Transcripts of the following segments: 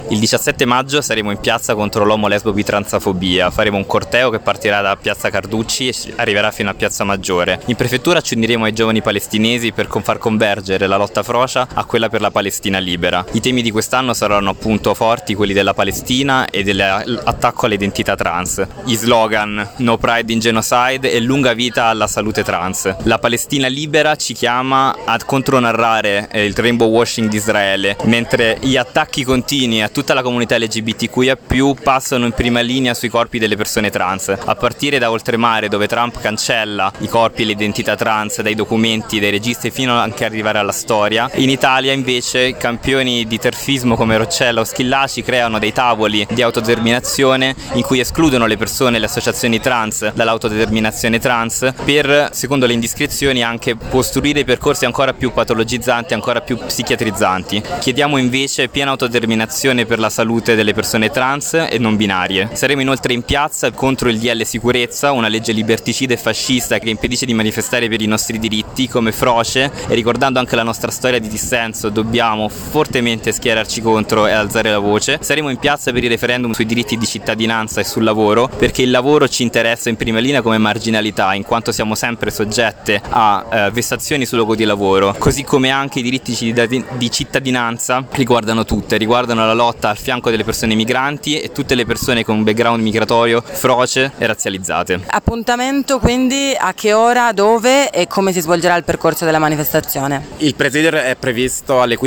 Il 17 maggio saremo in piazza contro l'omo-lesbo-bitransfobia. Faremo un corteo che partirà da piazza Carducci e arriverà fino a piazza Maggiore. In prefettura ci uniremo ai giovani palestinesi per far convergere la lotta frocia a quella per la Palestina libera. I temi di quest'anno saranno appunto forti quelli della Palestina e dell'attacco all'identità trans. Gli slogan No Pride in Genocide e lunga vita alla salute trans. La Palestina libera ci chiama a contronarrare il rainbow washing di Israele, mentre gli attacchi continui a tutta la comunità LGBTQIA+ passano in prima linea sui corpi delle persone trans, a partire da oltremare, dove Trump cancella i corpi e l'identità trans dai documenti, dai registri, fino anche ad arrivare alla storia. In Italia invece campioni di terfismo come Roccella o Schillaci creano dei tavoli di autodeterminazione in cui escludono le persone e le associazioni trans dall'autodeterminazione trans per, secondo le indiscrezioni, anche costruire percorsi ancora più patologizzanti, ancora più psichiatrizzanti. Chiediamo invece piena autodeterminazione per la salute delle persone trans e non binarie. Saremo inoltre in piazza contro il DL Sicurezza, una legge liberticida e fascista che impedisce di manifestare per i nostri diritti. Come Froce, e ricordando anche la nostra storia di dissenso, dobbiamo fortemente schierarci contro e alzare la voce. Saremo in piazza per il referendum sui diritti di cittadinanza e sul lavoro, perché il lavoro ci interessa in prima linea come marginalità, in quanto siamo sempre soggette a vessazioni sul luogo di lavoro, così come anche i diritti di cittadinanza riguardano la lotta al fianco delle persone migranti e tutte le persone con un background migratorio froce e razzializzate. Appuntamento quindi a che ora, dove e come si svolgerà il percorso della manifestazione? Il presidio è previsto alle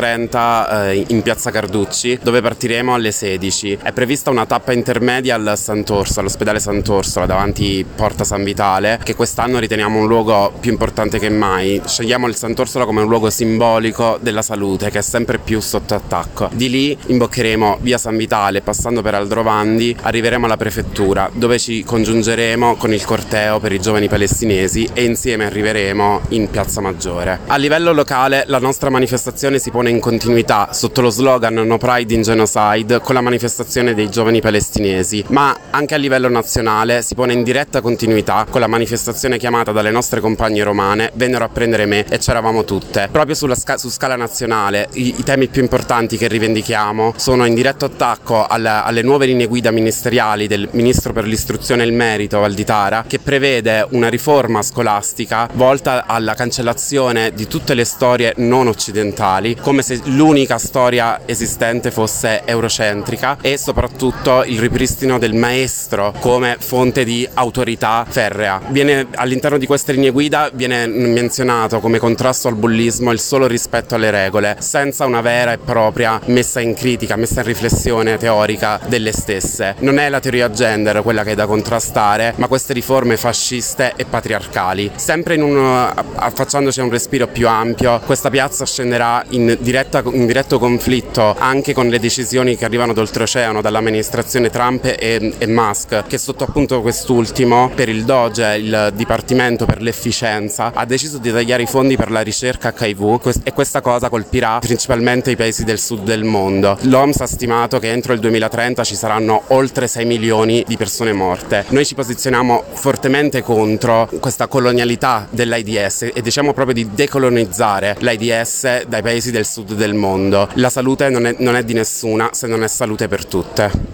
15:30 in piazza Carducci, dove partiremo alle 16. È prevista una tappa intermedia all'ospedale Sant'Orsola davanti Porta San Vitale, che quest'anno riteniamo un luogo più importante che mai. Scegliamo il Sant'Orsola come un luogo simbolico della salute che è sempre più sotto attacco. Di lì imboccheremo via San Vitale, passando per Aldrovandi, arriveremo alla prefettura, dove ci congiungeremo con il corteo per i giovani palestinesi e insieme arriveremo in piazza Maggiore. A livello locale la nostra manifestazione si pone in continuità sotto lo slogan No Pride in Genocide con la manifestazione dei giovani palestinesi, ma anche a livello nazionale si pone in diretta continuità con la manifestazione chiamata dalle nostre compagne romane Vennero a prendere me e c'eravamo tutte. Proprio su scala nazionale i temi più importanti che rivendichiamo sono in diretto attacco alle nuove linee guida ministeriali del Ministro per l'Istruzione e il Merito Valditara, che prevede una riforma scolastica volta alla cancellazione di tutte le storie non occidentali, come se l'unica storia esistente fosse eurocentrica, e soprattutto il ripristino del maestro come fonte di autorità ferrea. All'interno di queste linee guida viene menzionato come contrasto al bullismo il solo rispetto alle regole, senza una vera e propria messa in critica, messa in riflessione teorica delle stesse. Non è la teoria gender quella che è da contrastare, ma queste riforme fasciste e patriarcali. Sempre affacciandoci a un respiro più ampio, questa piazza scenderà in diretto conflitto anche con le decisioni che arrivano d'oltreoceano dall'amministrazione Trump e Musk, che sotto appunto quest'ultimo, per il DOGE, il Dipartimento per l'Efficienza, ha deciso di tagliare i fondi per la ricerca HIV, e questa cosa colpirà principalmente i paesi del sud del mondo. L'OMS ha stimato che entro il 2030 ci saranno oltre 6 milioni di persone morte. Noi ci posizioniamo fortemente contro questa colonialità dell'AIDS e diciamo proprio di decolonizzare l'AIDS dai paesi del sud del mondo. La salute non è di nessuna se non è salute per tutte.